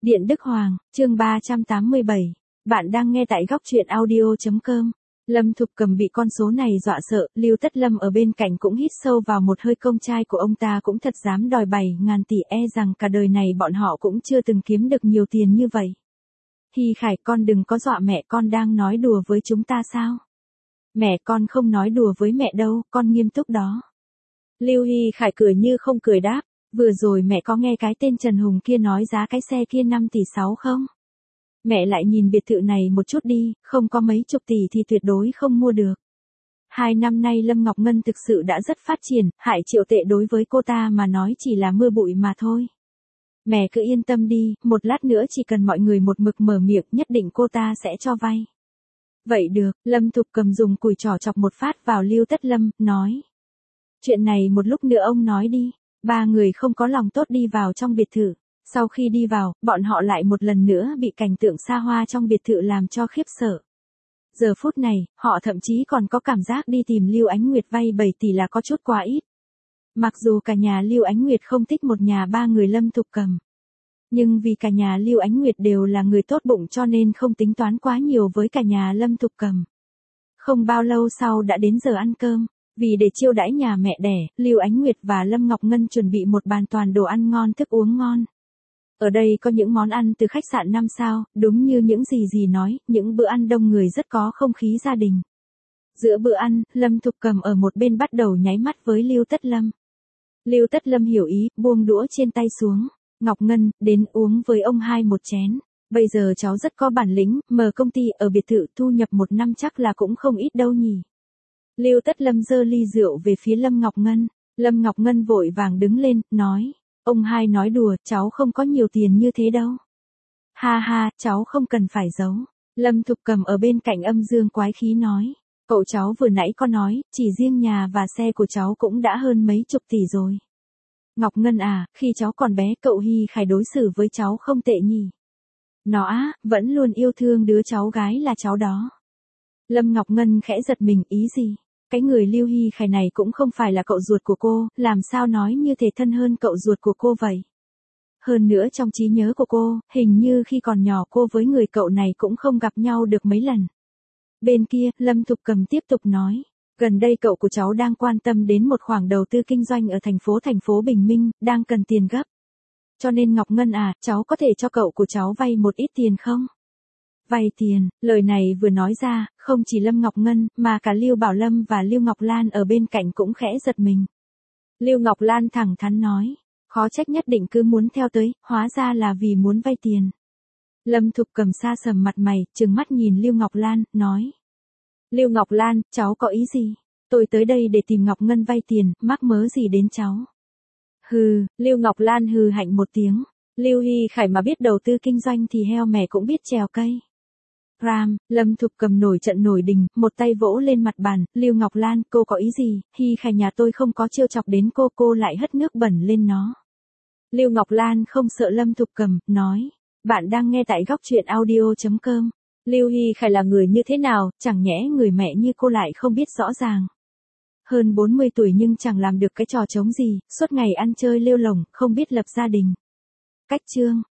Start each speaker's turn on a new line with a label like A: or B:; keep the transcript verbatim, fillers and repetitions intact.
A: Điện Đức Hoàng, chương ba trăm tám mươi bảy. Bạn đang nghe tại góc truyện audio.com. Lâm Thục Cầm bị con số này dọa sợ, Lưu Tất Lâm ở bên cạnh cũng hít sâu vào một hơi, công trai của ông ta cũng thật dám đòi bảy ngàn tỷ, e rằng cả đời này bọn họ cũng chưa từng kiếm được nhiều tiền như vậy. Hy Khải, con đừng có dọa mẹ, con đang nói đùa với chúng ta sao? Mẹ, con không nói đùa với mẹ đâu, con nghiêm túc đó. Lưu Hy Khải cười như không cười đáp. Vừa rồi mẹ có nghe cái tên Trần Hùng kia nói giá cái xe kia năm tỷ sáu không? Mẹ lại nhìn biệt thự này một chút đi, không có mấy chục tỷ thì tuyệt đối không mua được. Hai năm nay Lâm Ngọc Ngân thực sự đã rất phát triển, hại triệu tệ đối với cô ta mà nói chỉ là mưa bụi mà thôi. Mẹ cứ yên tâm đi, một lát nữa chỉ cần mọi người một mực mở miệng nhất định cô ta sẽ cho vay. Vậy được, Lâm Thục Cầm dùng cùi trỏ chọc một phát vào Lưu Tất Lâm, nói. Chuyện này một lúc nữa ông nói đi. Ba người không có lòng tốt đi vào trong biệt thự. Sau khi đi vào, bọn họ lại một lần nữa bị cảnh tượng xa hoa trong biệt thự làm cho khiếp sợ. Giờ phút này, họ thậm chí còn có cảm giác đi tìm Lưu Ánh Nguyệt vay bảy tỷ là có chút quá ít. Mặc dù cả nhà Lưu Ánh Nguyệt không thích một nhà ba người Lâm Thục Cầm. Nhưng vì cả nhà Lưu Ánh Nguyệt đều là người tốt bụng cho nên không tính toán quá nhiều với cả nhà Lâm Thục Cầm. Không bao lâu sau đã đến giờ ăn cơm. Vì để chiêu đãi nhà mẹ đẻ, Lưu Ánh Nguyệt và Lâm Ngọc Ngân chuẩn bị một bàn toàn đồ ăn ngon, thức uống ngon. Ở đây có những món ăn từ khách sạn năm sao, đúng như những gì gì nói, những bữa ăn đông người rất có không khí gia đình. Giữa bữa ăn, Lâm Thục Cầm ở một bên bắt đầu nháy mắt với Lưu Tất Lâm. Lưu Tất Lâm hiểu ý, buông đũa trên tay xuống. Ngọc Ngân, đến uống với ông hai một chén. Bây giờ cháu rất có bản lĩnh, mở công ty ở biệt thự thu nhập một năm chắc là cũng không ít đâu nhỉ. Lưu Tất Lâm giơ ly rượu về phía Lâm Ngọc Ngân. Lâm Ngọc Ngân vội vàng đứng lên, nói. Ông hai nói đùa, cháu không có nhiều tiền như thế đâu. Ha ha, cháu không cần phải giấu. Lâm Thục Cầm ở bên cạnh âm dương quái khí nói. Cậu cháu vừa nãy có nói, chỉ riêng nhà và xe của cháu cũng đã hơn mấy chục tỷ rồi. Ngọc Ngân à, khi cháu còn bé cậu Hy Khải đối xử với cháu không tệ nhỉ. Nó á, vẫn luôn yêu thương đứa cháu gái là cháu đó. Lâm Ngọc Ngân khẽ giật mình, ý gì? Cái người Lưu Hy Khải này cũng không phải là cậu ruột của cô, làm sao nói như thể thân hơn cậu ruột của cô vậy? Hơn nữa trong trí nhớ của cô, hình như khi còn nhỏ cô với người cậu này cũng không gặp nhau được mấy lần. Bên kia, Lâm Thục Cầm tiếp tục nói, gần đây cậu của cháu đang quan tâm đến một khoản đầu tư kinh doanh ở thành phố thành phố Bình Minh, đang cần tiền gấp. Cho nên Ngọc Ngân à, cháu có thể cho cậu của cháu vay một ít tiền không? Vay tiền, lời này vừa nói ra, không chỉ Lâm Ngọc Ngân, mà cả Lưu Bảo Lâm và Lưu Ngọc Lan ở bên cạnh cũng khẽ giật mình. Lưu Ngọc Lan thẳng thắn nói, khó trách nhất định cứ muốn theo tới, hóa ra là vì muốn vay tiền. Lâm Thục Cầm sa sầm mặt mày, trừng mắt nhìn Lưu Ngọc Lan, nói. Lưu Ngọc Lan, cháu có ý gì? Tôi tới đây để tìm Ngọc Ngân vay tiền, mắc mớ gì đến cháu? Hừ, Lưu Ngọc Lan hừ hạnh một tiếng. Lưu Hy Khải mà biết đầu tư kinh doanh thì heo mẹ cũng biết trèo cây. Ram, Lâm Thục Cầm nổi trận nổi đình, một tay vỗ lên mặt bàn, Lưu Ngọc Lan, cô có ý gì? Hy Khải nhà tôi không có trêu chọc đến cô, cô lại hất nước bẩn lên nó. Lưu Ngọc Lan không sợ Lâm Thục Cầm, nói. Bạn đang nghe tại góc truyện audio.com. Lưu Hy Khải là người như thế nào, chẳng nhẽ người mẹ như cô lại không biết rõ ràng. Hơn bốn mươi tuổi nhưng chẳng làm được cái trò trống gì, suốt ngày ăn chơi lêu lổng, không biết lập gia đình. Cách chương.